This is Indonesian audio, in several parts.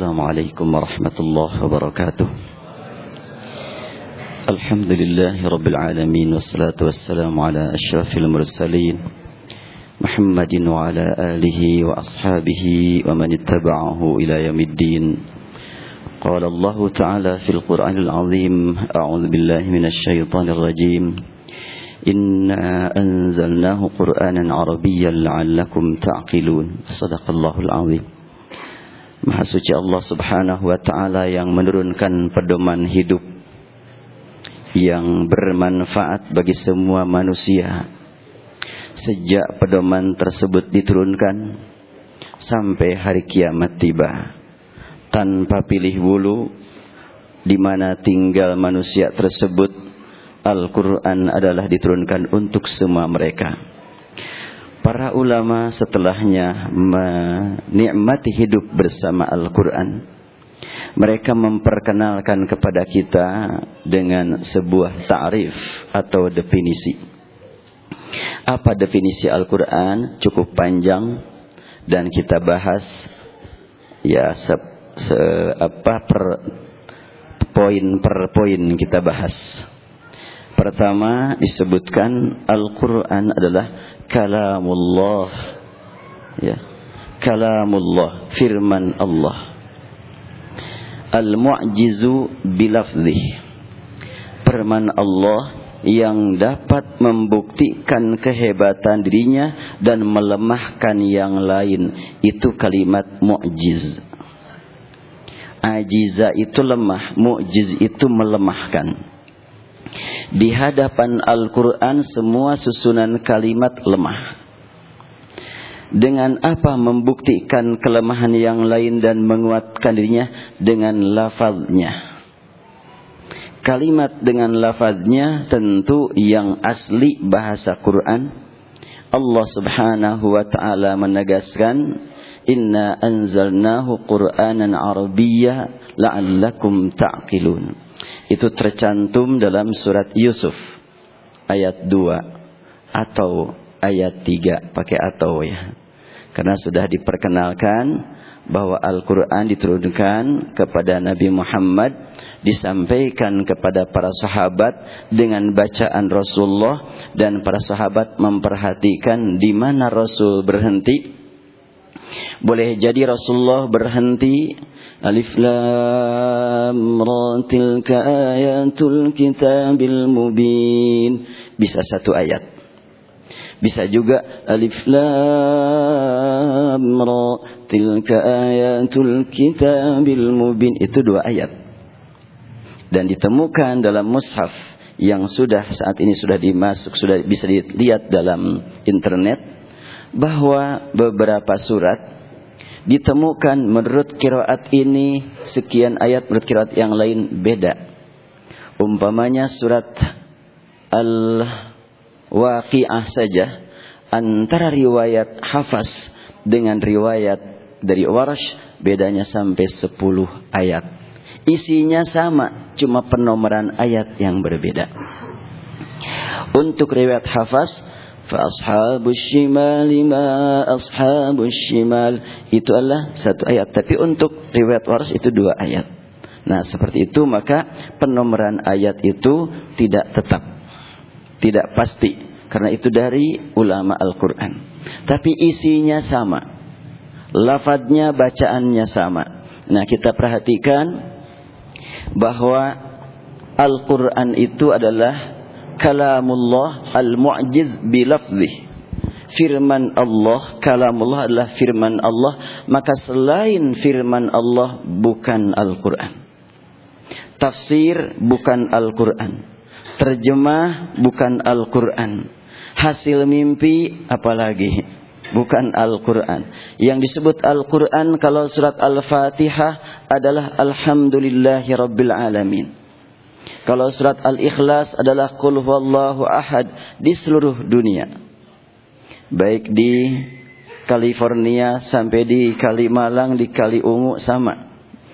Assalamualaikum warahmatullahi wabarakatuh. Alhamdulillahirabbil alamin wassalatu wassalamu ala asyrafil mursalin Muhammadin wa ala alihi wa ashabihi wa man ittaba'ahu ila yaumiddin. Qala Allah ta'ala fil Qur'anil azim, a'udzu billahi minasy syaithanir rajim. Inna anzalnahu Qur'anan Arabiyyan la'allakum ta'qilun. Shadaqallahul azim. Maha suci Allah subhanahu wa ta'ala yang menurunkan pedoman hidup yang bermanfaat bagi semua manusia. Sejak pedoman tersebut diturunkan sampai hari kiamat tiba, tanpa pilih bulu di mana tinggal manusia tersebut, Al-Quran adalah diturunkan untuk semua mereka. Para ulama setelahnya menikmati hidup bersama Al-Quran. Mereka memperkenalkan kepada kita dengan sebuah ta'rif atau definisi. Apa definisi Al-Quran? Cukup panjang dan kita bahas ya poin per poin kita bahas. Pertama disebutkan Al-Quran adalah kalamullah, ya, kalamullah, firman Allah. Al-mu'jizu bilafzih, firman Allah yang dapat membuktikan kehebatan dirinya dan melemahkan yang lain. Itu kalimat mu'jiz. Ajiza itu lemah, mu'jiz itu melemahkan. Di hadapan Al-Quran semua susunan kalimat lemah. Dengan apa membuktikan kelemahan yang lain dan menguatkan dirinya? Dengan lafaznya. Kalimat dengan lafaznya tentu yang asli bahasa Quran. Allah subhanahu wa ta'ala menegaskan, Inna anzalnahu Qur'anan Arabiyya la'allakum ta'qilun. Itu tercantum dalam surat Yusuf ayat 2 atau ayat 3, pakai atau ya. Karena sudah diperkenalkan bahwa Al-Quran diturunkan kepada Nabi Muhammad, disampaikan kepada para sahabat dengan bacaan Rasulullah, dan para sahabat memperhatikan di mana Rasul berhenti. Boleh jadi Rasulullah berhenti Alif Lam Ra tilka ayatul kitabil mubin, bisa satu ayat. Bisa juga Alif Lam Ra tilka ayatul kitabil mubin, itu 2 ayat. Dan ditemukan dalam mushaf yang saat ini sudah bisa dilihat dalam internet, bahwa beberapa surat ditemukan menurut qiraat ini sekian ayat, menurut qiraat yang lain beda. Umpamanya surat Al-Waqi'ah saja, antara riwayat Hafs dengan riwayat dari Warsh bedanya sampai 10 ayat. Isinya sama, cuma penomoran ayat yang berbeda. Untuk riwayat Hafs, fa ashabus shimali ma ashabus shimal, itu adalah 1 ayat. Tapi untuk riwayat Warsh itu 2 ayat. Nah seperti itu, maka penomoran ayat itu tidak tetap, tidak pasti, karena itu dari ulama Al-Quran. Tapi isinya sama, lafadznya, bacaannya sama. Nah kita perhatikan bahwa Al-Quran itu adalah kalamullah al-mu'jiz bilafzih, firman Allah. Kalamullah adalah firman Allah, maka selain firman Allah bukan Al-Quran. Tafsir bukan Al-Quran, terjemah bukan Al-Quran, hasil mimpi apalagi bukan Al-Quran. Yang disebut Al-Quran kalau surat Al-Fatihah adalah Alhamdulillahi Rabbil Alamin. Kalau surat Al-Ikhlas adalah Qul huwallahu ahad di seluruh dunia. Baik di California sampai di Kalimalang, di Kaliungu sama.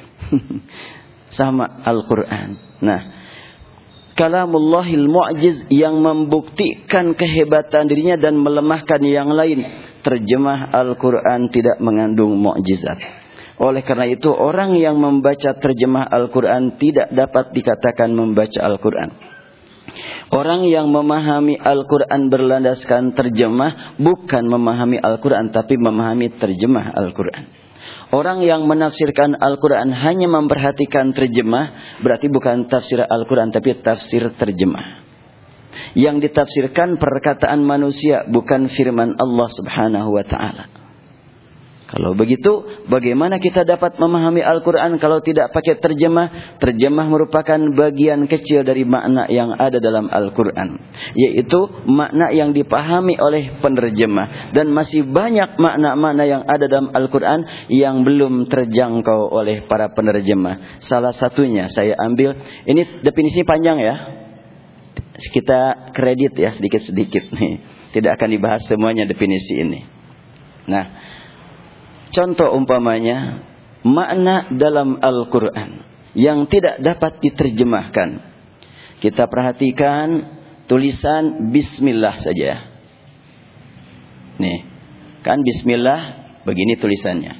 Sama Al-Quran. Nah, kalamullahil mu'jiz yang membuktikan kehebatan dirinya dan melemahkan yang lain. Terjemah Al-Quran tidak mengandung mukjizat. Oleh karena itu orang yang membaca terjemah Al-Quran tidak dapat dikatakan membaca Al-Quran. Orang yang memahami Al-Quran berlandaskan terjemah bukan memahami Al-Quran tapi memahami terjemah Al-Quran. Orang yang menafsirkan Al-Quran hanya memperhatikan terjemah berarti bukan tafsir Al-Quran tapi tafsir terjemah. Yang ditafsirkan perkataan manusia bukan firman Allah Subhanahu wa ta'ala. Kalau begitu, bagaimana kita dapat memahami Al-Quran kalau tidak pakai terjemah? Terjemah merupakan bagian kecil dari makna yang ada dalam Al-Quran, yaitu makna yang dipahami oleh penerjemah. Dan masih banyak makna-makna yang ada dalam Al-Quran yang belum terjangkau oleh para penerjemah. Salah satunya saya ambil, ini definisi panjang ya, kita kredit ya sedikit-sedikit nih. Tidak akan dibahas semuanya definisi ini. Nah, contoh umpamanya makna dalam Al-Quran yang tidak dapat diterjemahkan. Kita perhatikan tulisan Bismillah saja. Nih, kan Bismillah begini tulisannya.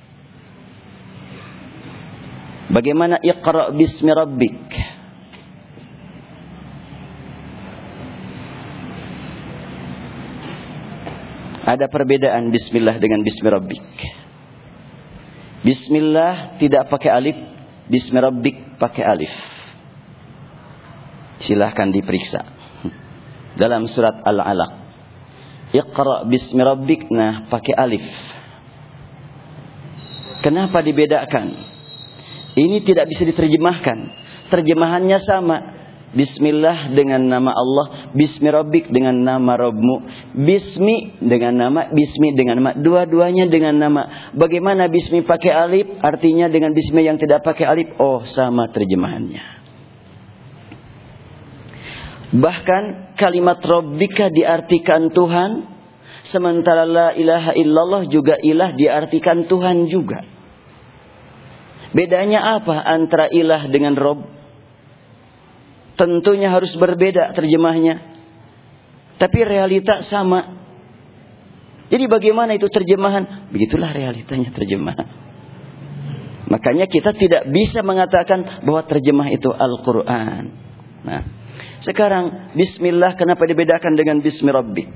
Bagaimana Iqra bismi rabbik? Ada perbedaan Bismillah dengan Bismi rabbik. Bismillah tidak pakai alif, Bismi rabbik pakai alif. Silahkan diperiksa dalam surat Al-Alaq. Iqra bismi rabbik, nah pakai alif. Kenapa dibedakan? Ini tidak bisa diterjemahkan. Terjemahannya sama. Bismillah dengan nama Allah, Bismi rabbik dengan nama Rabbmu, Bismi dengan nama, Bismi dengan nama, dua-duanya dengan nama. Bagaimana Bismi pakai alif, artinya dengan Bismi yang tidak pakai alif, oh sama terjemahannya. Bahkan kalimat Rabbika diartikan Tuhan, sementara la ilaha illallah juga ilah diartikan Tuhan juga. Bedanya apa antara ilah dengan Rabb? Tentunya harus berbeda terjemahnya. Tapi realita sama. Jadi bagaimana itu terjemahan? Begitulah realitanya terjemahan. Makanya kita tidak bisa mengatakan bahwa terjemah itu Al-Quran. Nah, sekarang Bismillah kenapa dibedakan dengan Bismi Rabbik?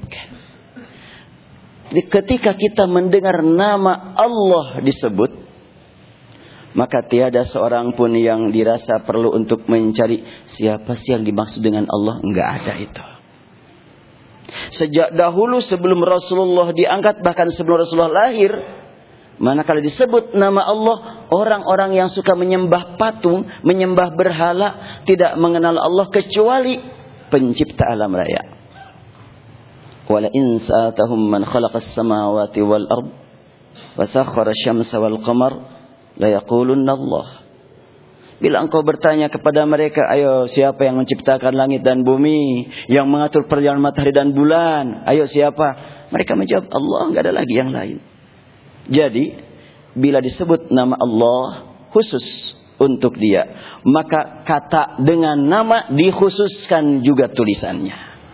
Ketika kita mendengar nama Allah disebut, maka tiada seorang pun yang dirasa perlu untuk mencari siapa sih yang dimaksud dengan Allah. Enggak ada itu. Sejak dahulu sebelum Rasulullah diangkat, bahkan sebelum Rasulullah lahir, manakala disebut nama Allah, orang-orang yang suka menyembah patung, menyembah berhala, tidak mengenal Allah kecuali pencipta alam raya. Wala in sa'atahum man khalaqas samawati wal ard wa sakhkhara asy-syamsa wal qamar la yaqulunna Allah. Bila engkau bertanya kepada mereka, ayo siapa yang menciptakan langit dan bumi, yang mengatur perjalanan matahari dan bulan, ayo siapa? Mereka menjawab Allah, enggak ada lagi yang lain. Jadi bila disebut nama Allah khusus untuk dia, maka kata dengan nama dikhususkan juga tulisannya.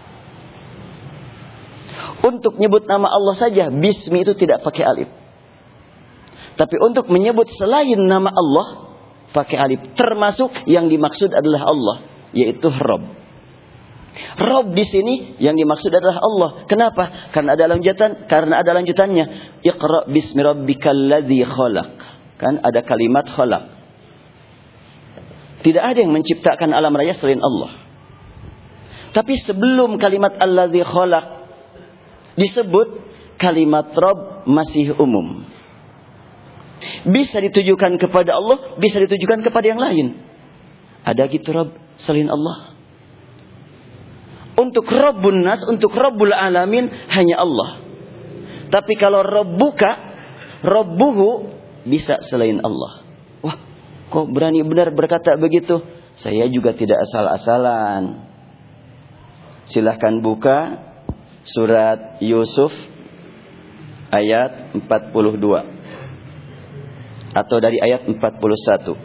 Untuk nyebut nama Allah saja, Bismi itu tidak pakai alif. Tapi untuk menyebut selain nama Allah pakai alif, termasuk yang dimaksud adalah Allah, yaitu Rabb. Rabb di sini yang dimaksud adalah Allah. Kenapa? Karena ada lanjutannya. Iqra bismi rabbikal ladzi khalaq. Kan ada kalimat khalaq. Tidak ada yang menciptakan alam raya selain Allah. Tapi sebelum kalimat alladzi khalaq disebut, kalimat Rabb masih umum. Bisa ditujukan kepada Allah, bisa ditujukan kepada yang lain. Ada gitu Rabb selain Allah? Untuk Rabbun Nas, untuk Rabbul Alamin hanya Allah. Tapi kalau Rabbuka, Rabbuhu bisa selain Allah. Wah, kok berani benar berkata begitu? Saya juga tidak asal-asalan. Silahkan buka surat Yusuf ayat 42. Atau dari ayat 41.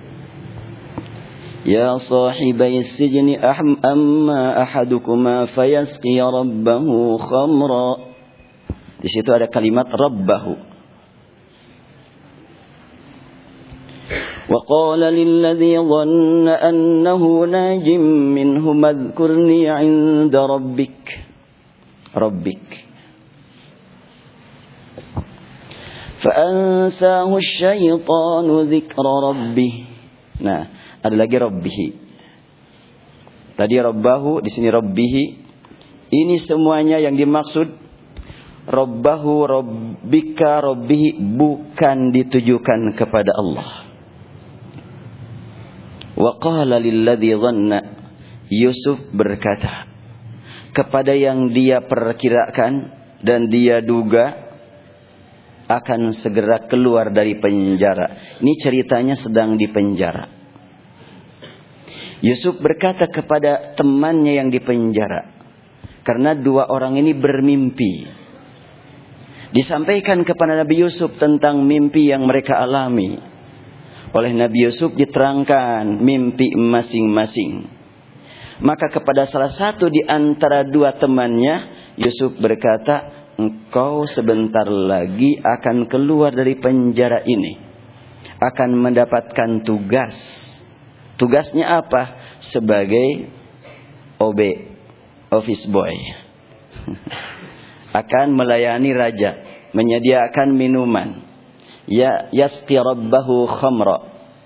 Ya sahibai sijni amma ahadukuma fayasqi rabbahu khamra. Di situ ada kalimat rabbahu. qala lilladzi dhanna annahu najim minhum adhkurni 'inda rabbik. Fa'ansahu asyaitanu dzikra rabbih. Nah, ada lagi rabbih. Tadi rabbahu, di sini rabbih. Ini semuanya yang dimaksud rabbahu, rabbika, rabbih bukan ditujukan kepada Allah. Wa qala lilladzi dhanna, Yusuf berkata kepada yang dia perkirakan dan dia duga akan segera keluar dari penjara. Ini ceritanya sedang di penjara. Yusuf berkata kepada temannya yang di penjara, karena dua orang ini bermimpi. Disampaikan kepada Nabi Yusuf tentang mimpi yang mereka alami. Oleh Nabi Yusuf diterangkan mimpi masing-masing. Maka kepada salah satu di antara dua temannya, Yusuf berkata, engkau sebentar lagi akan keluar dari penjara ini. Akan mendapatkan tugas. Tugasnya apa? Sebagai OB, office boy. Akan melayani raja, menyediakan minuman. Ya yasqi rabbahu khamra.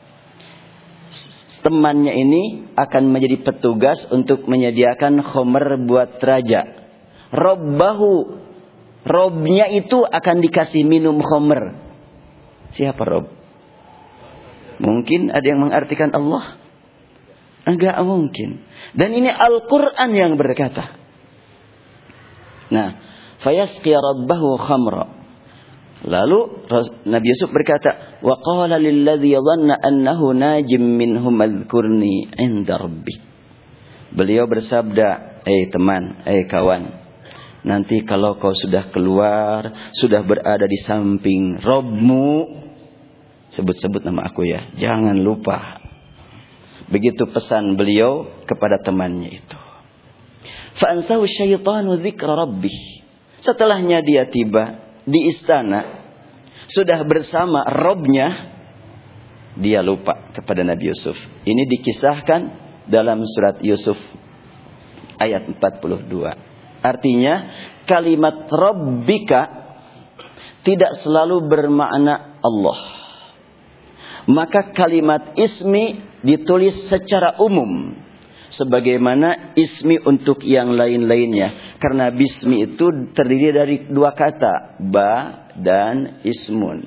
Temannya ini akan menjadi petugas untuk menyediakan khamr buat raja. Rabbahu, Robnya itu akan dikasih minum khamr. Siapa Rob? Mungkin ada yang mengartikan Allah? Enggak mungkin. Dan ini Al-Quran yang berkata. Nah, fayasqi rabbahu khamra. Lalu Nabi Yusuf berkata, wa qala lilladzi dhanna annahu najim minhum adhkurni 'inda rabbi. Beliau bersabda, teman, kawan, nanti kalau kau sudah keluar, sudah berada di samping Robmu, sebut-sebut nama aku ya, jangan lupa. Begitu pesan beliau kepada temannya itu. Fa'ansahu syaitanu dzikra rabbih. Setelahnya dia tiba di istana, sudah bersama Robnya, dia lupa kepada Nabi Yusuf. Ini dikisahkan dalam surat Yusuf ayat 42. Artinya kalimat Rabbika tidak selalu bermakna Allah. Maka kalimat ismi ditulis secara umum. Sebagaimana ismi untuk yang lain-lainnya. Karena bismi itu terdiri dari dua kata. Ba dan ismun.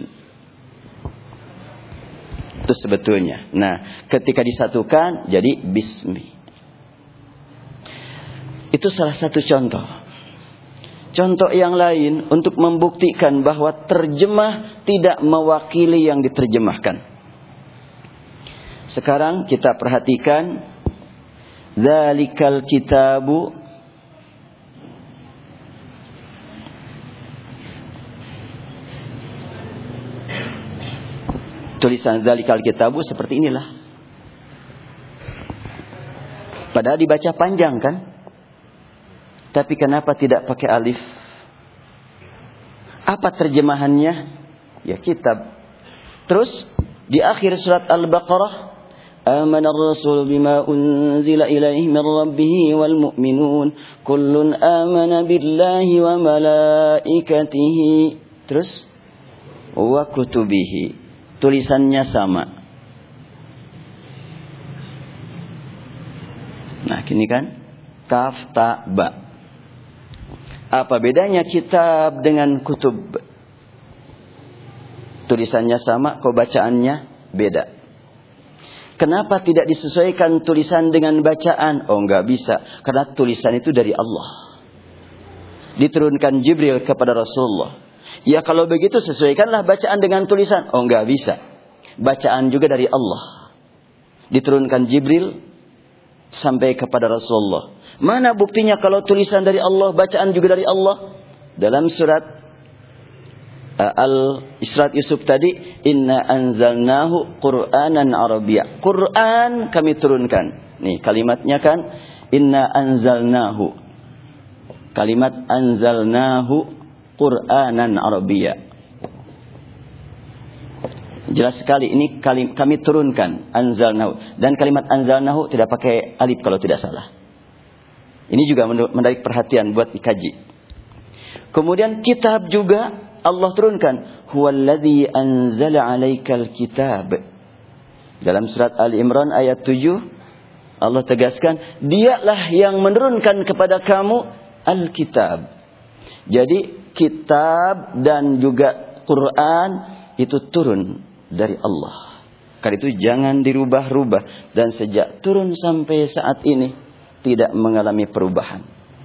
Itu sebetulnya. Nah, ketika disatukan jadi bismi. Itu salah satu contoh. Contoh yang lain untuk membuktikan bahwa terjemah tidak mewakili yang diterjemahkan. Sekarang kita perhatikan. Dzalikal kitabu. Tulisan dzalikal kitabu seperti inilah. Padahal dibaca panjang kan? Tapi kenapa tidak pakai alif? Apa terjemahannya? Ya kitab. Terus di akhir surat Al-Baqarah, Amana ar-rasul bima unzila ilaihi min rabbih wal mu'minun kullun amana billahi wa malaikatihi. Terus wa kutubihi. Tulisannya sama. Nah, gini kan? Kaf ta ba. Apa bedanya kitab dengan kutub? Tulisannya sama, kok bacaannya beda. Kenapa tidak disesuaikan tulisan dengan bacaan? Oh, enggak bisa. Karena tulisan itu dari Allah. Diturunkan Jibril kepada Rasulullah. Ya kalau begitu sesuaikanlah bacaan dengan tulisan. Oh, enggak bisa. Bacaan juga dari Allah. Diturunkan Jibril sampai kepada Rasulullah. Mana buktinya kalau tulisan dari Allah, bacaan juga dari Allah? Dalam surat Al-Isra Yusuf tadi, inna anzalnahu Qur'anan Arabiyya. Quran kami turunkan. Nih kalimatnya kan, inna anzalnahu. Kalimat anzalnahu Qur'anan Arabiyya. Jelas sekali ini kami turunkan, anzalnahu. Dan kalimat anzalnahu tidak pakai alif kalau tidak salah. Ini juga menarik perhatian buat dikaji. Kemudian kitab juga Allah turunkan. Huwallazi anzala 'alaikal kitab. Dalam surat Ali Imran ayat 7 Allah tegaskan, dialah yang menurunkan kepada kamu Alkitab. Jadi kitab dan juga Quran itu turun dari Allah. Karena itu jangan dirubah-rubah. Dan sejak turun sampai saat ini tidak mengalami perubahan.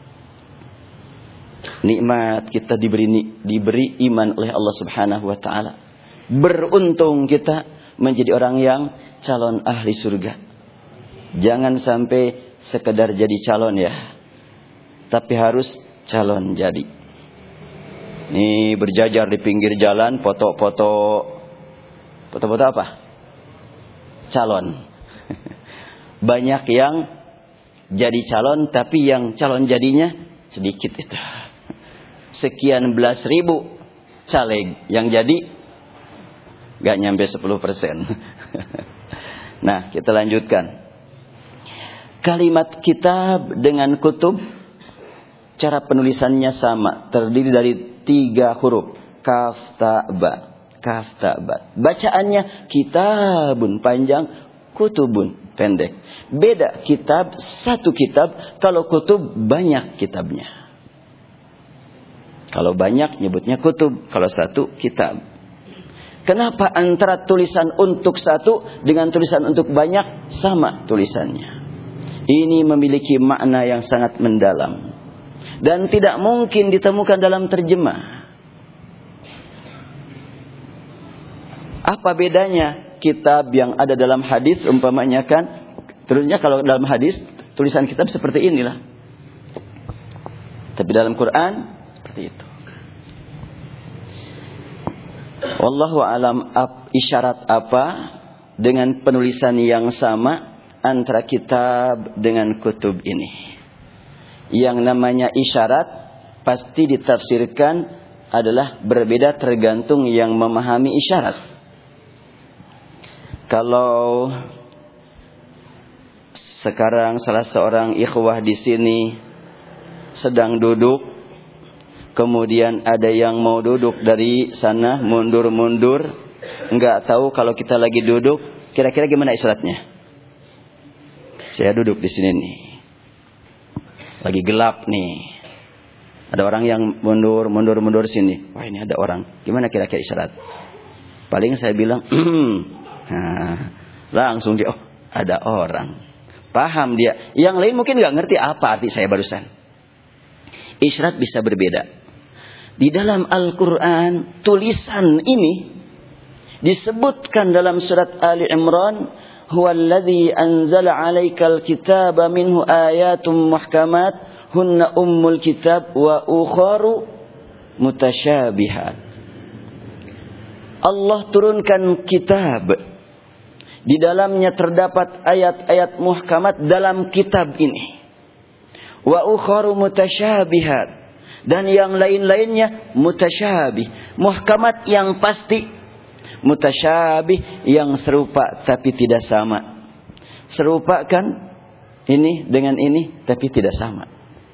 Nikmat kita diberi iman oleh Allah Subhanahu wa taala. Beruntung kita menjadi orang yang calon ahli surga. Jangan sampai sekedar jadi calon ya. Tapi harus calon jadi. Ini berjajar di pinggir jalan, foto-foto apa? Calon. Banyak yang jadi calon, tapi yang calon jadinya sedikit itu. Sekian belas ribu caleg yang jadi gak nyampe 10%. Nah, kita lanjutkan. Kalimat kitab dengan kutub, cara penulisannya sama, terdiri dari 3 huruf, kaf ta ba. Kaf ta ba. Bacaannya kitabun panjang, kutubun pendek. Beda kitab, satu kitab, kalau kutub banyak kitabnya. Kalau banyak nyebutnya kutub, kalau satu kitab. Kenapa antara tulisan untuk satu dengan tulisan untuk banyak sama tulisannya? Ini memiliki makna yang sangat mendalam. Dan tidak mungkin ditemukan dalam terjemah. Apa bedanya kitab yang ada dalam hadis umpamanya kan? Terusnya kalau dalam hadis tulisan kitab seperti inilah. Tapi dalam Quran seperti itu. Wallahu alam, isyarat apa dengan penulisan yang sama antara kitab dengan kutub ini? Yang namanya isyarat pasti ditafsirkan adalah berbeda tergantung yang memahami isyarat. Kalau sekarang salah seorang ikhwah di sini sedang duduk, kemudian ada yang mau duduk dari sana mundur-mundur, enggak tahu kalau kita lagi duduk, kira-kira gimana isyaratnya? Saya duduk di sini nih. Lagi gelap nih. Ada orang yang mundur sini. Wah, ini ada orang. Gimana kira-kira isyarat? Paling saya bilang, langsung dia, oh ada orang. Paham dia. Yang lain mungkin nggak ngerti apa arti saya barusan. Isyarat bisa berbeda. Di dalam Al-Quran, tulisan ini disebutkan dalam surat Ali Imran, huwallazi anzala 'alaikal kitaba minhu ayatum muhkamat hunna ummul kitab wa ukharu mutasyabihat. Allah turunkan kitab. Di dalamnya terdapat ayat-ayat muhkamat dalam kitab ini. Wa ukharu mutasyabihat. Dan yang lain-lainnya mutasyabih. Muhkamat yang pasti. Mutasyabih yang serupa tapi tidak sama. Serupa kan ini dengan ini tapi tidak sama.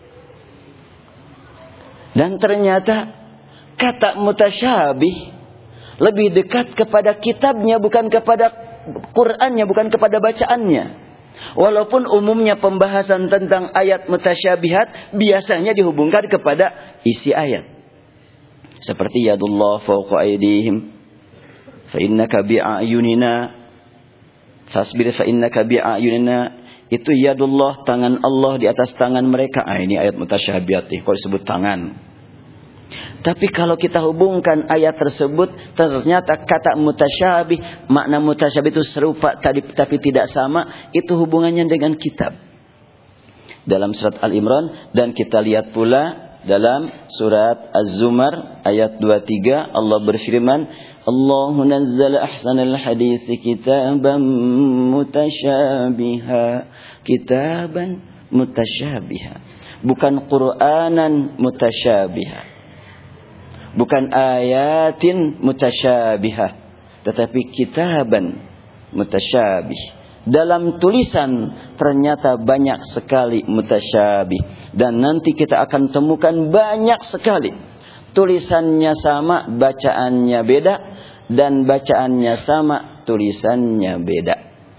Dan ternyata kata mutasyabih lebih dekat kepada kitabnya, bukan kepada Qur'annya, bukan kepada bacaannya. Walaupun umumnya pembahasan tentang ayat mutasyabihat biasanya dihubungkan kepada isi ayat. Seperti yadullah fawqa aydihim fa innaka bi'ayunina fasbir fa innaka bi'ayunina. Itu yadullah, tangan Allah di atas tangan mereka. Ini ayat mutasyabihat nih, kalau disebut tangan. Tapi kalau kita hubungkan ayat tersebut, ternyata kata mutasyabih, makna mutasyabih itu serupa tapi tidak sama, itu hubungannya dengan kitab. Dalam surat Al-Imran, dan kita lihat pula dalam surat Az-Zumar ayat 23, Allah berfirman, Allahu nazzala ahsanal hadits kitaban mutasyabiha. Kitaban mutasyabiha. Bukan Qur'anan mutasyabiha. Bukan ayatin mutasyabihah. Tetapi kitaban mutasyabih. Dalam tulisan ternyata banyak sekali mutasyabih. Dan nanti kita akan temukan banyak sekali. Tulisannya sama, bacaannya beda. Dan bacaannya sama, tulisannya beda.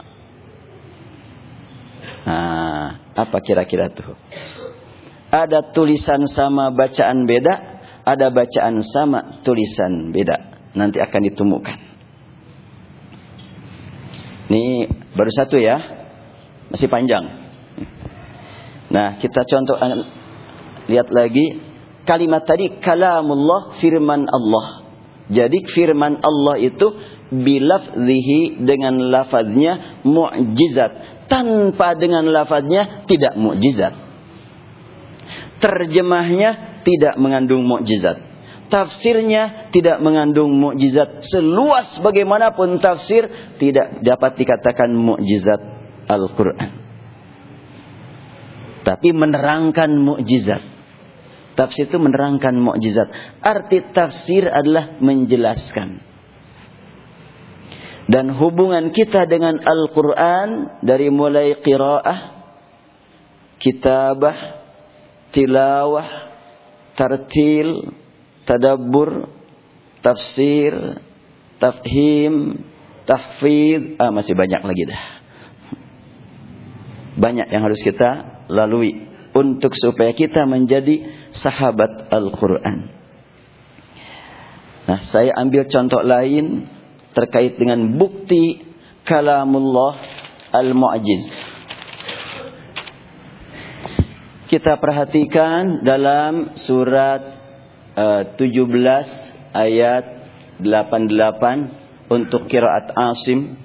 Nah, apa kira-kira tuh? Ada tulisan sama, bacaan beda. Ada bacaan sama, tulisan beda. Nanti akan ditemukan. Ini baru satu ya. Masih panjang. Nah, kita contoh lihat lagi. Kalimat tadi kalamullah, firman Allah. Jadi firman Allah itu bilafzihi, dengan lafaznya mu'jizat. Tanpa dengan lafaznya tidak mu'jizat. Terjemahnya tidak mengandung mu'jizat. Tafsirnya tidak mengandung mukjizat. Seluas bagaimanapun tafsir, tidak dapat dikatakan mukjizat Al-Quran. Tapi menerangkan mukjizat. Tafsir itu menerangkan mukjizat. Arti tafsir adalah menjelaskan. Dan hubungan kita dengan Al-Quran dari mulai qiraah, kitabah, tilawah, tartil, tadabbur, tafsir, tafhim, tahfidz, masih banyak lagi dah. Banyak yang harus kita lalui untuk supaya kita menjadi sahabat Al-Quran. Nah, saya ambil contoh lain terkait dengan bukti kalamullah al-mu'jiz. Kita perhatikan dalam surat 17 ayat 88 untuk qiraat Asim.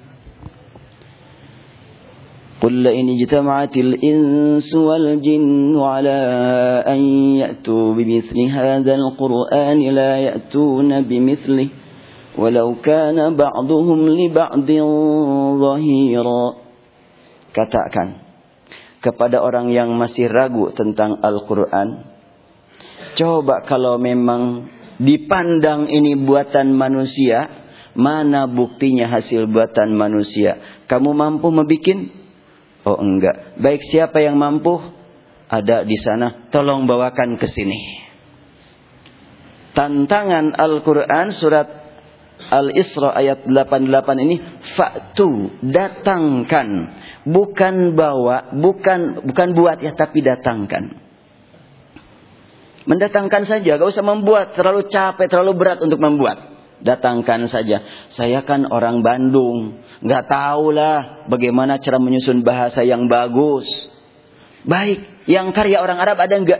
Qul la in ijtama'atil insu wal jinnu 'ala an ya'tu bimithli hadzal qur'ani la ya'tuna bimithlihi walau kana ba'dhuhum li ba'dhin dhahira. Katakan kepada orang yang masih ragu tentang Al-Qur'an, coba kalau memang dipandang ini buatan manusia, mana buktinya hasil buatan manusia? Kamu mampu membikin? Oh enggak. Baik, siapa yang mampu? Ada di sana. Tolong bawakan ke sini. Tantangan Al-Quran surat Al-Isra ayat 88 ini, fa'tu, datangkan. Bukan bawa, bukan buat ya, tapi datangkan. Mendatangkan saja, gak usah membuat, terlalu capek, terlalu berat untuk membuat. Datangkan saja. Saya kan orang Bandung, gak tahulah bagaimana cara menyusun bahasa yang bagus. Baik, yang karya orang Arab ada enggak?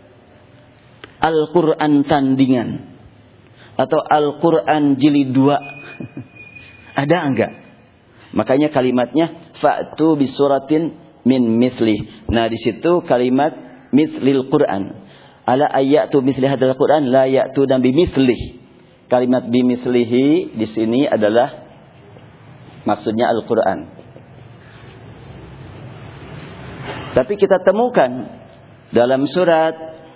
Al-Quran tandingan atau Al-Quran jilid 2 ada enggak? Makanya kalimatnya fa'tu bisuratin min mithlih. Nah, di situ kalimat mithlil Quran. Ala ayatu mithli hadzal Quran la ya'tu dan bimithlihi. Kalimat bimithlihi di sini adalah maksudnya Al-Quran. Tapi kita temukan dalam surat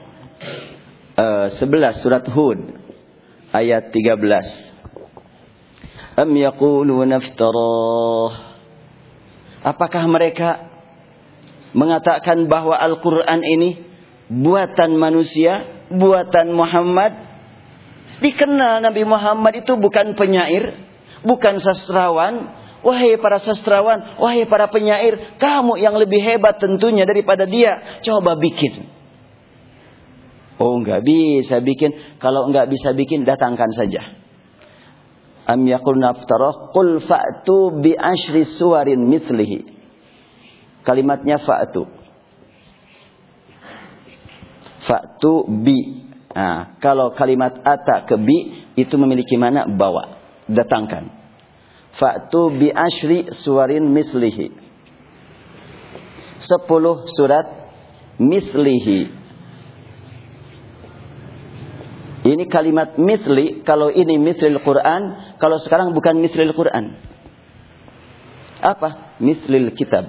11 surat Hud ayat 13. Am yaquluna iftarah. Apakah mereka mengatakan bahwa Al-Quran ini buatan manusia, buatan Muhammad? Dikenal Nabi Muhammad itu bukan penyair, bukan sastrawan. Wahai para sastrawan, wahai para penyair, kamu yang lebih hebat tentunya daripada dia. Coba bikin. Oh, enggak bisa bikin. Kalau enggak bisa bikin, datangkan saja. Am yaqulna iftarah, qul fa'tu bi asyri suwarin mithlihi. Kalimatnya fa'tu. Fa'tu bi. Nah, kalau kalimat ata ke bi itu memiliki makna bawa, datangkan. Fa'tu bi asyri suwarin mislihi. 10 surat mislihi. Ini kalimat misli, kalau ini mislil Quran, kalau sekarang bukan mislil Quran. Apa? Mislil kitab.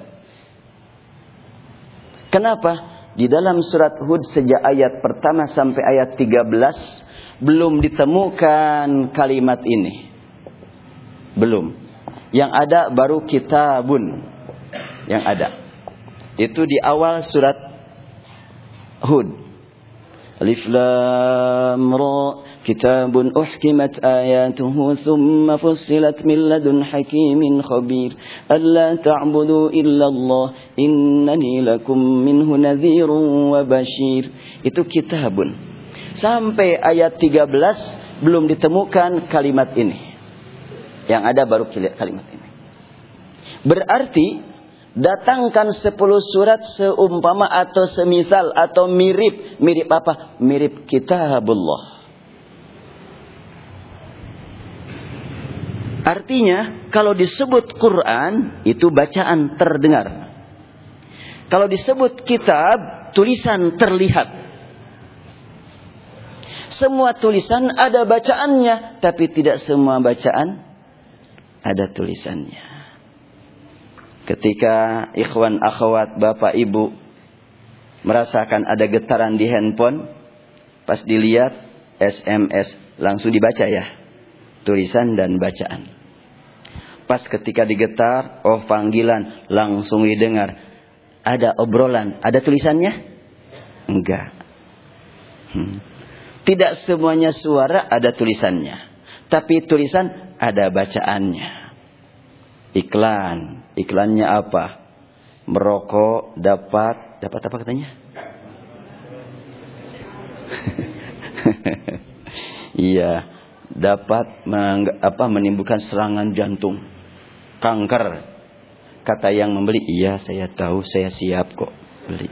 Kenapa? Di dalam surat Hud sejak ayat pertama sampai ayat 13 belum ditemukan kalimat ini. Belum. Yang ada baru kitabun. Yang ada. Itu di awal surat Hud. Alif Lam Ra. Kitabun uhkimat ayatuhu thumma fussilat min ladun hakimin khabir. Alla ta'budu illallah innani lakum minhu nadhirun wa bashir. Itu kitabun. Sampai ayat 13 belum ditemukan kalimat ini. Yang ada baru kalimat ini. Berarti datangkan 10 surat seumpama atau semisal atau mirip. Mirip apa? Mirip kitabullah. Artinya kalau disebut Quran itu bacaan terdengar. Kalau disebut kitab tulisan terlihat. Semua tulisan ada bacaannya, tapi tidak semua bacaan ada tulisannya. Ketika ikhwan akhwat bapak ibu merasakan ada getaran di handphone, pas dilihat SMS langsung dibaca ya, tulisan dan bacaan. Pas ketika digetar, oh panggilan, langsung didengar. Ada obrolan, ada tulisannya? Enggak. Tidak semuanya suara ada tulisannya. Tapi tulisan ada bacaannya. Iklan. Iklannya apa? Merokok dapat apa katanya? Iya, dapat menimbulkan serangan jantung. Kanker. Kata yang membeli, iya saya tahu, saya siap kok beli.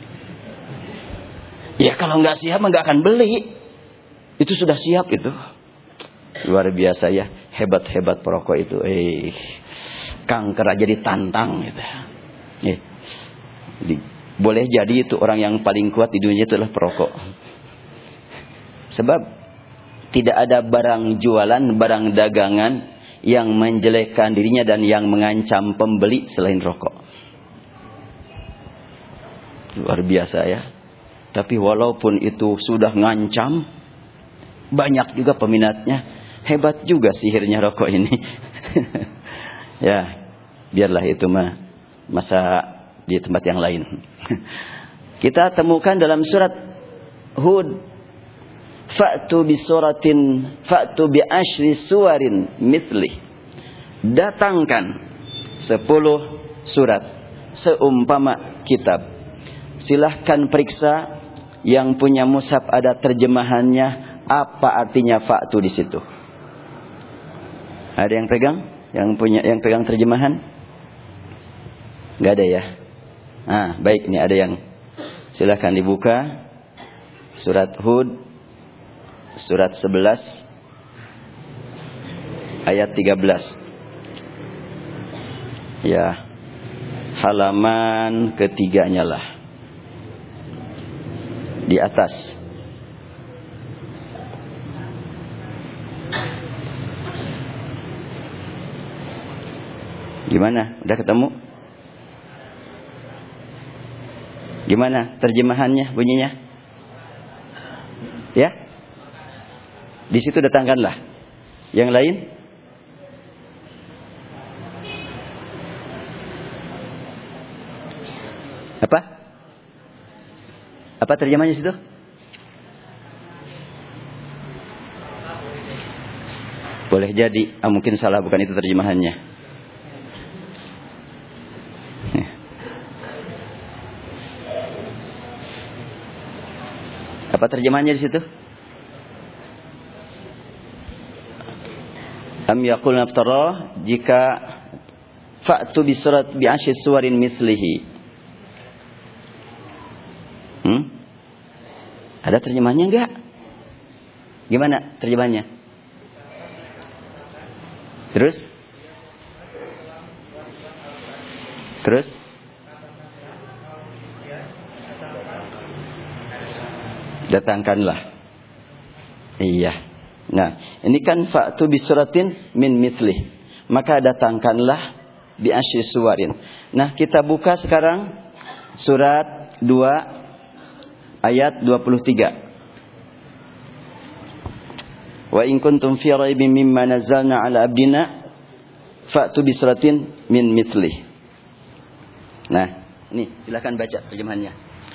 Ya kalau nggak siap nggak akan beli. Itu sudah siap itu. Luar biasa ya, hebat-hebat perokok itu. Kanker aja ditantang gitu. Boleh jadi itu orang yang paling kuat di dunia itu adalah perokok. Sebab tidak ada barang jualan, barang dagangan yang menjelekkan dirinya dan yang mengancam pembeli selain rokok. Luar biasa ya. Tapi walaupun itu sudah ngancam, banyak juga peminatnya. Hebat juga sihirnya rokok ini. Ya, biarlah itu masa di tempat yang lain. Kita temukan dalam surat Hud, Fa'tu bi ashri suwarin mithli. Datangkan 10 surat seumpama kitab. Silahkan periksa yang punya mushaf ada terjemahannya, apa artinya fa'tu di situ. Ada yang pegang? Yang pegang terjemahan? Enggak ada ya? Baik, ini ada yang silahkan dibuka. Surat Hud surat 11 ayat 13. Ya. Halaman ketiganya lah. Di atas. Gimana? Udah ketemu? Gimana terjemahannya, bunyinya? Ya? Di situ datangkanlah. Yang lain? Apa? Apa terjemahnya situ? Boleh jadi, mungkin salah, bukan itu terjemahannya. Apa terjemahannya di situ? Am yaqul naftara, jika fa'tu bi surat bi ashri suwarin mislihi. Ada terjemahannya enggak? Gimana terjemahannya? Terus? Datangkanlah. Iya. Nah, ini kan fa'tu bi suratin min mithlih. Maka datangkanlah bi ashri suwarin. Nah, kita buka sekarang surat 2 ayat 23. Wa in kuntum fi raibin mimma nazzalna ala abdina fa'tu bi suratin min mithlih. Nah, ini silakan baca terjemahannya.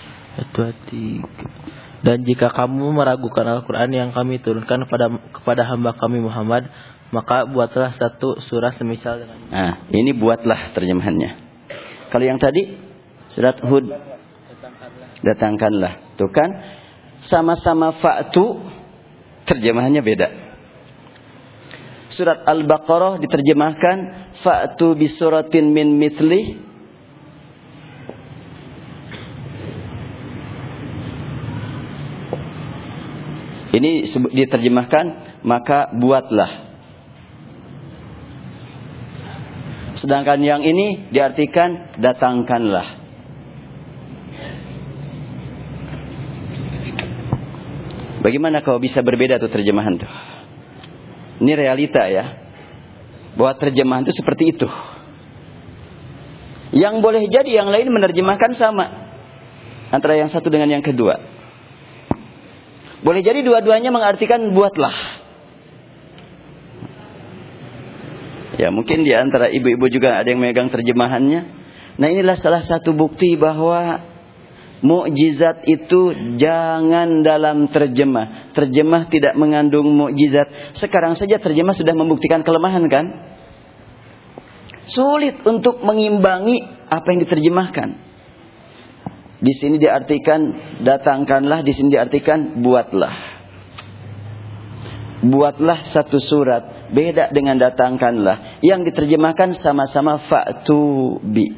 Dan jika kamu meragukan Al-Quran yang kami turunkan kepada hamba kami Muhammad, maka buatlah satu surah semisal dengan. Nah, ini buatlah terjemahannya. Kalau yang tadi surat Hud, datangkanlah. Tuh kan, sama-sama fa'tu, terjemahannya beda. Surat Al-Baqarah diterjemahkan fa'tu bisuratin min mithlih. Ini diterjemahkan maka buatlah. Sedangkan yang ini diartikan datangkanlah. Bagaimana kalau bisa berbeda tuh terjemahan tuh? Ini realita ya. Bahwa terjemahan itu seperti itu. Yang boleh jadi yang lain menerjemahkan sama antara yang satu dengan yang kedua. Boleh jadi dua-duanya mengartikan buatlah. Ya mungkin di antara ibu-ibu juga ada yang megang terjemahannya. Nah inilah salah satu bukti bahwa mukjizat itu jangan dalam terjemah. Terjemah tidak mengandung mukjizat. Sekarang saja terjemah sudah membuktikan kelemahan kan? Sulit untuk mengimbangi apa yang diterjemahkan. Di sini diartikan datangkanlah, di sini diartikan buatlah. Buatlah satu surat, beda dengan datangkanlah. Yang diterjemahkan sama-sama fa'tu bi.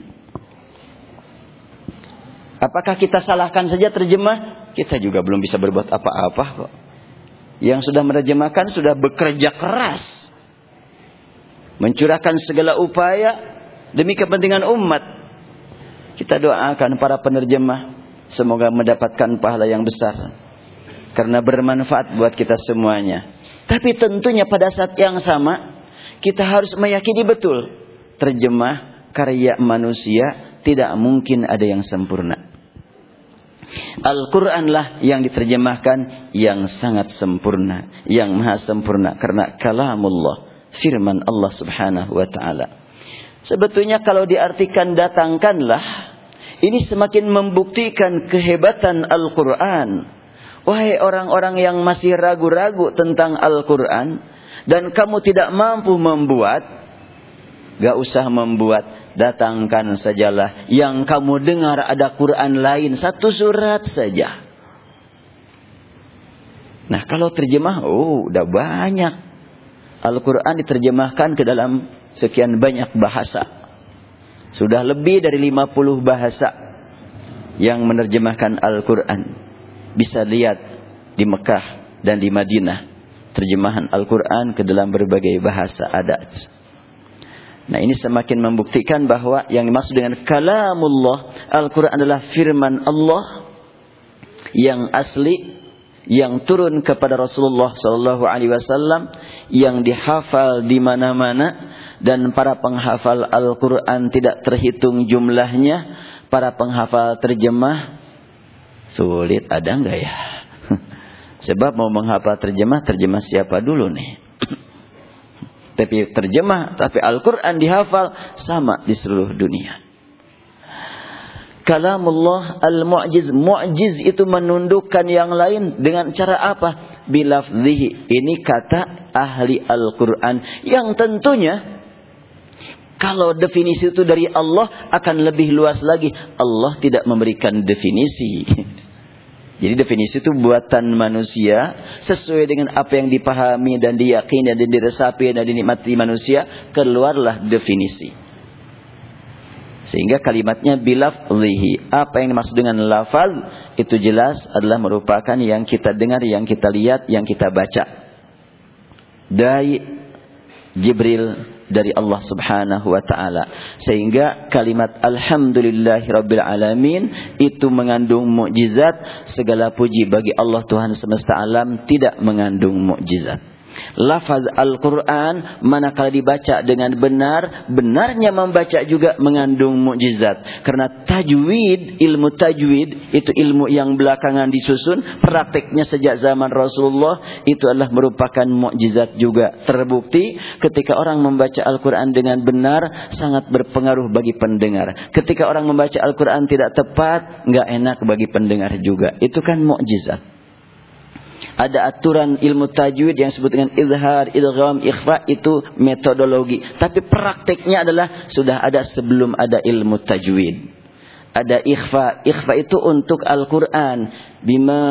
Apakah kita salahkan saja terjemah? Kita juga belum bisa berbuat apa-apa kok. Yang sudah menerjemahkan sudah bekerja keras, mencurahkan segala upaya demi kepentingan umat. Kita doakan para penerjemah semoga mendapatkan pahala yang besar karena bermanfaat buat kita semuanya. Tapi tentunya pada saat yang sama kita harus meyakini betul terjemah karya manusia tidak mungkin ada yang sempurna. Al-Quranlah yang diterjemahkan yang sangat sempurna, yang maha sempurna karena kalamullah, firman Allah Subhanahu wa taala. Sebetulnya kalau diartikan datangkanlah, ini semakin membuktikan kehebatan Al-Quran. Wahai orang-orang yang masih ragu-ragu tentang Al-Quran dan kamu tidak mampu membuat, gak usah membuat. Datangkan sajalah yang kamu dengar ada Quran lain, satu surat saja. Nah kalau terjemah, udah banyak. Al-Quran diterjemahkan ke dalam sekian banyak bahasa. Sudah lebih dari 50 bahasa yang menerjemahkan Al-Quran. Bisa lihat di Mekah dan di Madinah. Terjemahan Al-Quran ke dalam berbagai bahasa adat. Nah ini semakin membuktikan bahwa yang dimaksud dengan kalamullah, Al-Quran adalah firman Allah yang asli, yang turun kepada Rasulullah SAW, yang dihafal di mana-mana, dan para penghafal Al-Quran tidak terhitung jumlahnya. Para penghafal terjemah sulit, ada enggak ya? Sebab mau menghafal terjemah siapa dulu nih? Tapi terjemah, tapi Al-Quran dihafal sama di seluruh dunia. Kalamullah al-mu'jiz. Mu'jiz itu menundukkan yang lain dengan cara apa? Bilafzihi. Ini kata ahli Al-Quran. Yang tentunya kalau definisi itu dari Allah akan lebih luas lagi. Allah tidak memberikan definisi. Jadi definisi itu buatan manusia sesuai dengan apa yang dipahami dan diyakini dan diresapi dan dinikmati manusia, keluarlah definisi. Sehingga kalimatnya bilafzihi. Apa yang dimaksud dengan lafaz itu jelas adalah merupakan yang kita dengar, yang kita lihat, yang kita baca dari Jibril, dari Allah Subhanahu wa taala. Sehingga kalimat alhamdulillahirabbil alamin itu mengandung mukjizat. Segala puji bagi Allah Tuhan semesta alam tidak mengandung mukjizat. Lafaz Al-Quran manakala dibaca dengan benar, benarnya membaca juga mengandung mukjizat. Karena tajwid, ilmu tajwid itu ilmu yang belakangan disusun, prakteknya sejak zaman Rasulullah, itu adalah merupakan mukjizat juga. Terbukti ketika orang membaca Al-Quran dengan benar sangat berpengaruh bagi pendengar. Ketika orang membaca Al-Quran tidak tepat, enggak enak bagi pendengar juga. Itu kan mukjizat. Ada aturan ilmu tajwid yang disebut dengan izhar, idgham, ikhfa, itu metodologi. Tapi prakteknya adalah sudah ada sebelum ada ilmu tajwid. Ada ikhfa. Ikhfa itu untuk Al-Quran. Bima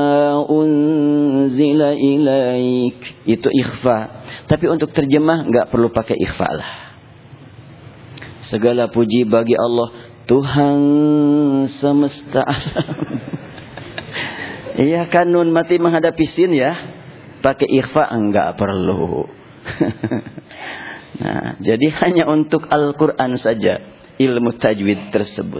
unzila ilaik. Itu ikhfa. Tapi untuk terjemah enggak perlu pakai ikhfa lah. Segala puji bagi Allah, Tuhan semesta alam. Iya kan, nun mati menghadapi sin ya. Pakai ikhfa enggak perlu. Nah, jadi hanya untuk Al-Quran saja ilmu tajwid tersebut.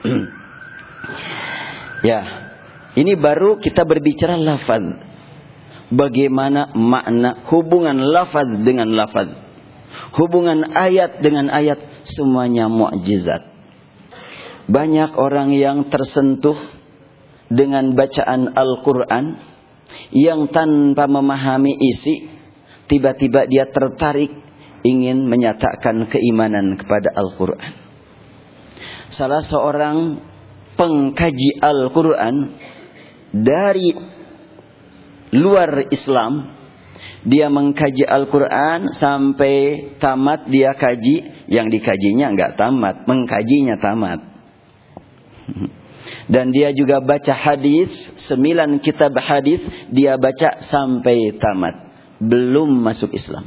Ya, ini baru kita berbicara lafaz. Bagaimana makna hubungan lafaz dengan lafaz. Hubungan ayat dengan ayat, semuanya mukjizat. Banyak orang yang tersentuh dengan bacaan Al-Quran yang tanpa memahami isi, tiba-tiba dia tertarik ingin menyatakan keimanan kepada Al-Quran. Salah seorang pengkaji Al-Quran dari luar Islam, dia mengkaji Al-Quran sampai tamat, dia kaji. Yang dikajinya enggak tamat, mengkajinya tamat. Dan dia juga baca hadis, 9 kitab hadis dia baca sampai tamat. Belum masuk Islam.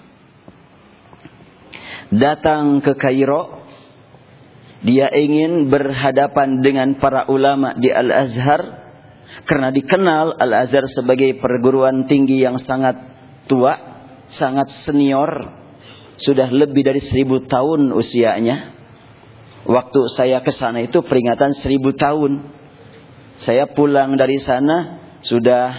Datang ke Kairo, dia ingin berhadapan dengan para ulama di Al-Azhar. Karena dikenal Al-Azhar sebagai perguruan tinggi yang sangat tua, sangat senior. Sudah lebih dari 1000 tahun usianya. Waktu saya ke sana itu peringatan 1000 tahun. Saya pulang dari sana sudah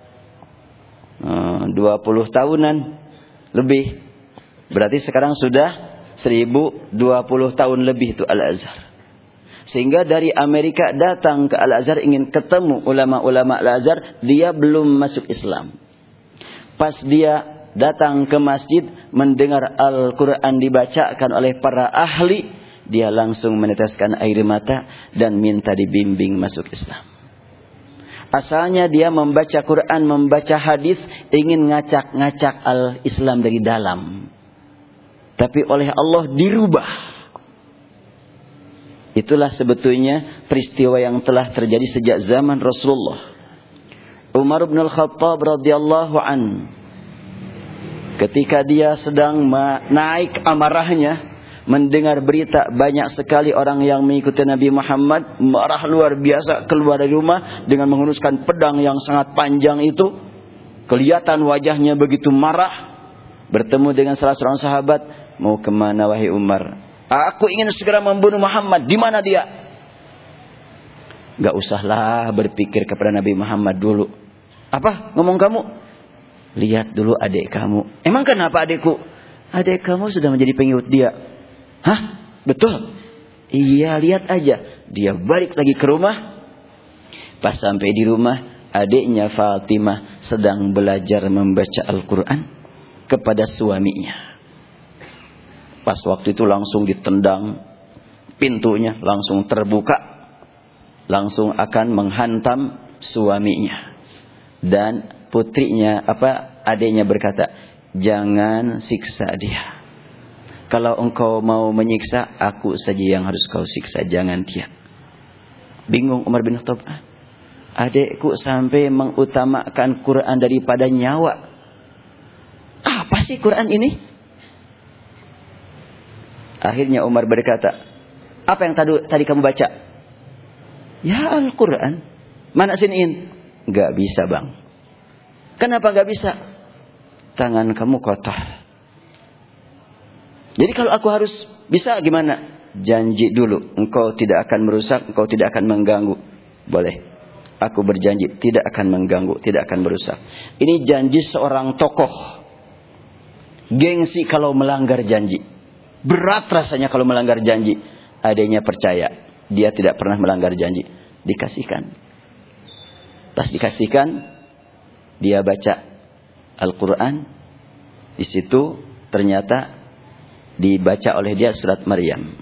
20 tahunan lebih. Berarti sekarang sudah 1020 tahun lebih itu Al-Azhar. Sehingga dari Amerika datang ke Al-Azhar ingin ketemu ulama-ulama Al-Azhar, dia belum masuk Islam. Pas dia datang ke masjid mendengar Al-Quran dibacakan oleh para ahli, dia langsung meneteskan air mata dan minta dibimbing masuk Islam. Asalnya dia membaca Quran, membaca hadis, ingin ngacak-ngacak al-Islam dari dalam. Tapi oleh Allah dirubah. Itulah sebetulnya peristiwa yang telah terjadi sejak zaman Rasulullah. Umar bin Al-Khattab radhiyallahu an, ketika dia sedang naik amarahnya, mendengar berita banyak sekali orang yang mengikuti Nabi Muhammad, marah luar biasa, keluar dari rumah dengan menghunuskan pedang yang sangat panjang itu. Kelihatan wajahnya begitu marah. Bertemu dengan salah seorang sahabat, mau kemana wahai Umar? Aku ingin segera membunuh Muhammad. Di mana dia? Gak usahlah berpikir kepada Nabi Muhammad dulu. Apa ngomong kamu? Lihat dulu adik kamu. Emang kenapa adikku? Adik kamu sudah menjadi pengikut dia. Hah? Betul? Iya, lihat aja. Dia balik lagi ke rumah. Pas sampai di rumah, adiknya Fatimah sedang belajar membaca Al-Quran kepada suaminya. Pas waktu itu langsung ditendang, pintunya langsung terbuka, langsung akan menghantam suaminya. Dan putrinya, adiknya berkata, jangan siksa dia. Kalau engkau mau menyiksa, aku saja yang harus kau siksa, jangan dia. Bingung Umar bin Khattab. Adikku sampai mengutamakan Quran daripada nyawa. Apa sih Quran ini? Akhirnya Umar berkata, apa yang tadi kamu baca? Ya Al-Quran. Mana siniin? Gak bisa bang. Kenapa gak bisa? Tangan kamu kotor. Jadi kalau aku harus bisa gimana? Janji dulu, engkau tidak akan merusak, engkau tidak akan mengganggu. Boleh. Aku berjanji tidak akan mengganggu, tidak akan merusak. Ini janji seorang tokoh. Gengsi kalau melanggar janji. Berat rasanya kalau melanggar janji. Adanya percaya. Dia tidak pernah melanggar janji. Dikasihkan. Pas dikasihkan, dia baca Al-Quran. Di situ ternyata dibaca oleh dia surat Maryam.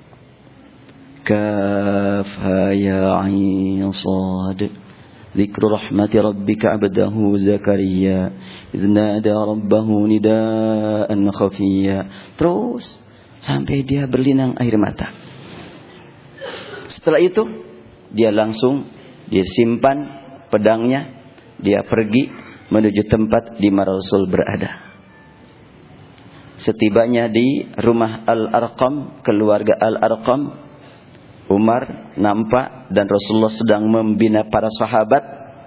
Kaf ha ya ain sad. Dzikru rahmati rabbika 'abdahu Zakaria idz nada rabbahu nidaan khafiyya. Terus sampai dia berlinang air mata. Setelah itu dia langsung disimpan pedangnya, dia pergi menuju tempat di mana Rasul berada. Setibanya di rumah Al-Arqam, keluarga Al-Arqam, Umar nampak dan Rasulullah sedang membina para sahabat.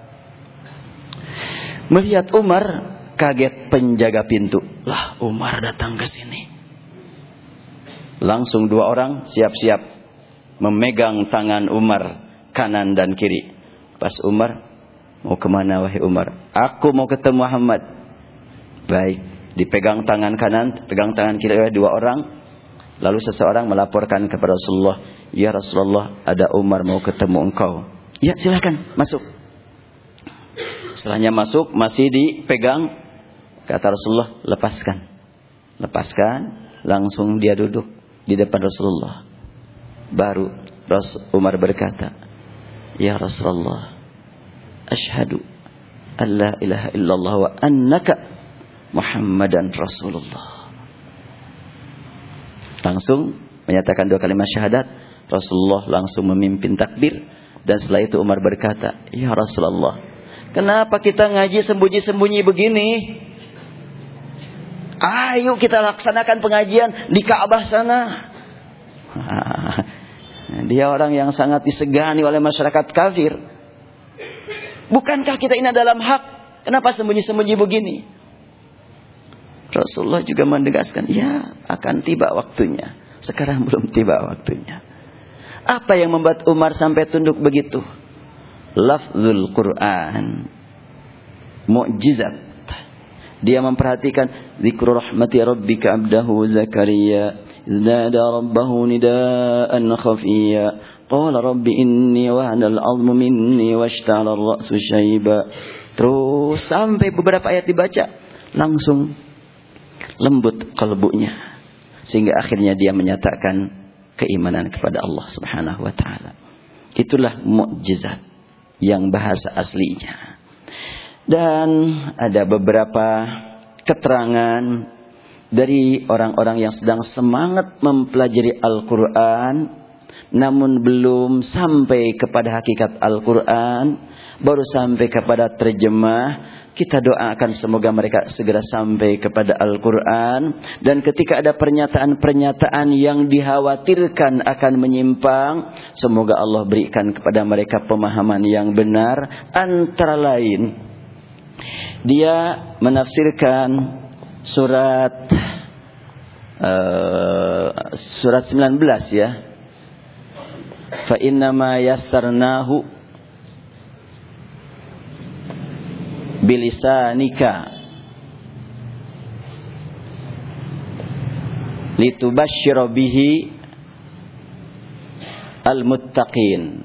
Melihat Umar, kaget penjaga pintu. Lah, Umar datang ke sini. Langsung dua orang siap-siap memegang tangan Umar kanan dan kiri. Pas Umar, mau kemana wahai Umar? Aku mau ketemu Muhammad. Baik, dipegang tangan kanan, pegang tangan kiri oleh dua orang. Lalu seseorang melaporkan kepada Rasulullah, ya Rasulullah, ada Umar mau ketemu engkau. Ya, silakan masuk. Setelahnya masuk, masih dipegang. Kata Rasulullah, lepaskan. Lepaskan, langsung dia duduk di depan Rasulullah. Baru Umar berkata, ya Rasulullah, asyhadu an la ilaha illallah wa annaka Muhammadan Rasulullah. Langsung menyatakan dua kalimat syahadat. Rasulullah langsung memimpin takbir. Dan setelah itu Umar berkata, ya Rasulullah, kenapa kita ngaji sembunyi-sembunyi begini? Ayo kita laksanakan pengajian di Ka'bah sana. Dia orang yang sangat disegani oleh masyarakat kafir. Bukankah kita ini dalam hak? Kenapa sembunyi-sembunyi begini? Rasulullah juga menegaskan, ya akan tiba waktunya. Sekarang belum tiba waktunya. Apa yang membuat Umar sampai tunduk begitu? Lafzul Quran, mukjizat. Dia memperhatikan dzikru rahmati rabbika 'abdahu Zakaria idz nada rabbahu nidaan khafiyya qala rabbi inni wahana al-'azmu minni washta'ala ar-ra'su shayba. Terus sampai beberapa ayat dibaca, langsung lembut kalbunya, sehingga akhirnya dia menyatakan keimanan kepada Allah Subhanahu wa taala. Itulah mukjizat yang bahasa aslinya. Dan ada beberapa keterangan dari orang-orang yang sedang semangat mempelajari Al-Quran, namun belum sampai kepada hakikat Al-Quran, baru sampai kepada terjemah. Kita doakan semoga mereka segera sampai kepada Al-Quran. Dan ketika ada pernyataan-pernyataan yang dikhawatirkan akan menyimpang, semoga Allah berikan kepada mereka pemahaman yang benar. Antara lain, dia menafsirkan surat 19 ya. Fa innama yassarnahu bilisanika litubashshira bihi almuttaqin.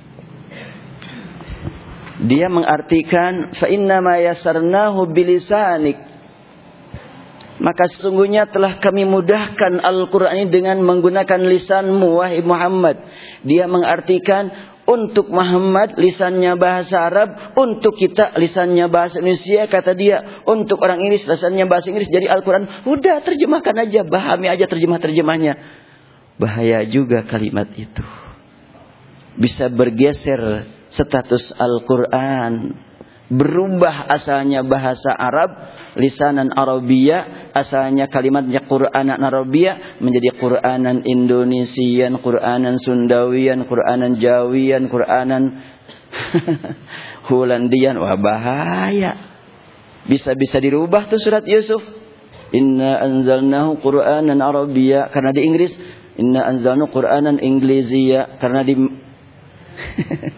Dia mengartikan fa inna ma yasarnahu bilisanik, maka sesungguhnya telah kami mudahkan Al-Quran ini dengan menggunakan lisanmu wahai Muhammad. Dia mengartikan untuk Muhammad lisannya bahasa Arab, untuk kita lisannya bahasa Indonesia. Kata dia, untuk orang Inggris lisannya bahasa Inggris. Jadi Al-Quran udah terjemahkan aja, pahami aja terjemah-terjemahnya. Bahaya juga kalimat itu, bisa bergeser status Al-Quran, berubah asalnya bahasa Arab, lisanan Arabia, asalnya kalimatnya Quranan Arabia menjadi Quranan Indonesian, Quranan Sundawian, Quranan Jawian, Quranan Holandian. Wah, bahaya. Bisa-bisa dirubah tuh surat Yusuf. Inna anzalnahu Quranan Arabia, karena di Inggris. Inna anzalnahu Quranan Inglizia, karena di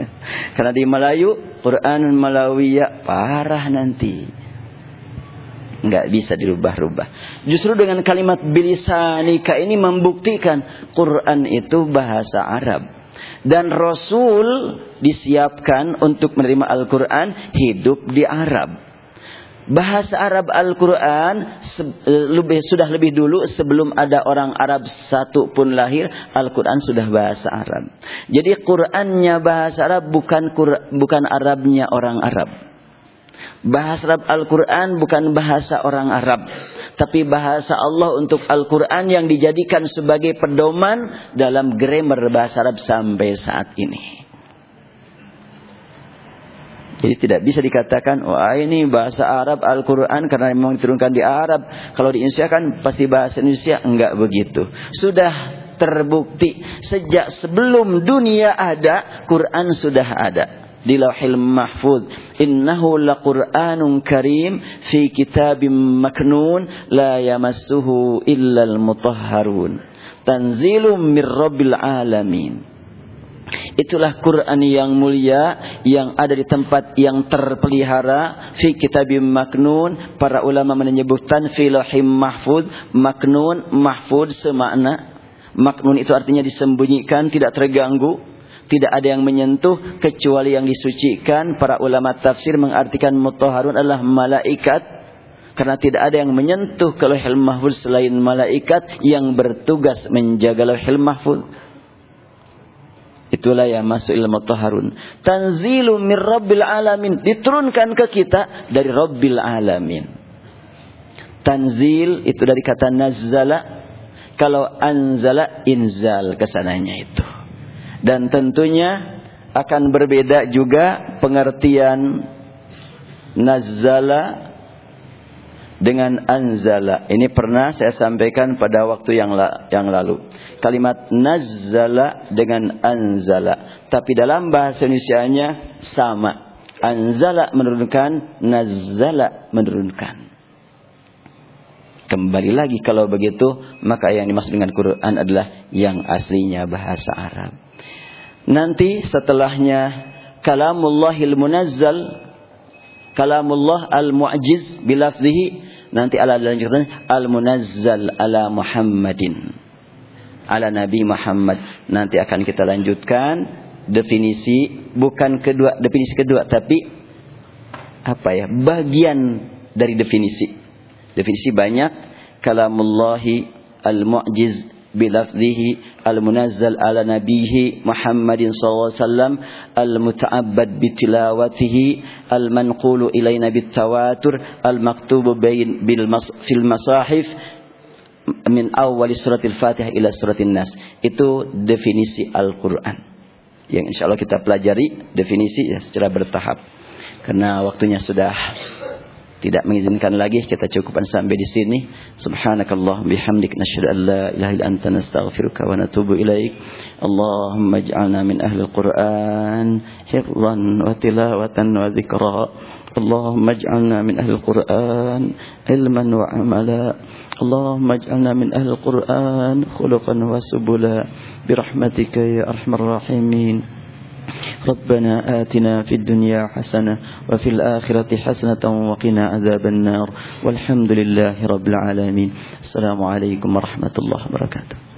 karena di Melayu Quranan Malawiyah. Parah nanti. Nggak bisa dirubah-rubah. Justru dengan kalimat bilisanika ini membuktikan Quran itu bahasa Arab. Dan Rasul disiapkan untuk menerima Al-Quran hidup di Arab. Bahasa Arab Al-Quran sudah lebih dulu sebelum ada orang Arab satu pun lahir, Al-Quran sudah bahasa Arab. Jadi Qurannya bahasa Arab, bukan Arabnya orang Arab. Bahasa Arab Al-Quran bukan bahasa orang Arab, tapi bahasa Allah untuk Al-Quran yang dijadikan sebagai pedoman dalam grammar bahasa Arab sampai saat ini. Jadi tidak bisa dikatakan, wah ini bahasa Arab Al-Quran karena memang diturunkan di Arab. Kalau di Indonesia kan pasti bahasa Indonesia. Enggak begitu. Sudah terbukti sejak sebelum dunia ada, Quran sudah ada. Di Lauhil Mahfuz. Innahu laqur'anun karim fi kitabim maknun la yamassuhu illal mutahharun. Tanzilum mir rabbil alamin. Itulah Quran yang mulia yang ada di tempat yang terpelihara fi kitabim maknun. Para ulama menyebutkan fi lauhim mahfuz. Maknun, mahfuz semakna. Maknun itu artinya disembunyikan, tidak terganggu, tidak ada yang menyentuh kecuali yang disucikan. Para ulama tafsir mengartikan mutahharun adalah malaikat, karena tidak ada yang menyentuh ke lauhil mahfuz selain malaikat yang bertugas menjaga lauhil mahfuz. Itulah yang masuk ilmu mutahharun. Tanzilu mir rabbil alamin. Diturunkan ke kita dari rabbil alamin. Tanzil itu dari kata nazzala. Kalau anzala, inzal kesananya itu. Dan tentunya akan berbeda juga pengertian nazzala dengan anzala. Ini pernah saya sampaikan pada waktu yang lalu. Kalimat nazzala dengan anzala, tapi dalam bahasa Indonesianya sama. Anzala menurunkan, nazzala menurunkan. Kembali lagi kalau begitu, maka yang dimaksud dengan Quran adalah yang aslinya bahasa Arab. Nanti setelahnya kalamullahil munazzal, kalamullah al-mu'jiz bilafzihi, nanti Allah lanjutkan al-munazzal ala Muhammadin, ala Nabi Muhammad. Nanti akan kita lanjutkan definisi, bukan definisi kedua, tapi bagian dari definisi. Definisi banyak. Kalamullahi al-mu'jiz bilafzihi al-munazzal ala nabihi Muhammadin sallallahu alaihi wasallam al-muta'abbad bitilawatihi al-manqulu ilaina bitawatur al-maktubu fil masahif min awal suratil Fatihah ila suratin Nas. Itu definisi Al-Quran yang insyaallah kita pelajari definisi secara bertahap. Karena waktunya sudah tidak mengizinkan lagi, kita cukupkan sampai di sini. Subhanakallah bihamdik nasyhadu an la ilaha illa anta nastaghfiruka wa natubu ilaik. Allahumma ij'alna min ahli al-Qur'an hifdhan wa tilawatan wa dzikra. Allahumma ij'alna min ahli al-Qur'an ilman wa amala. Allahumma ij'alna min ahli al-Qur'an khuluqan wa subula birahmatika ya arhamar rahimin. ربنا آتنا في الدنيا حسنة وفي الآخرة حسنة وقنا عذاب النار والحمد لله رب العالمين. السلام عليكم ورحمة الله وبركاته.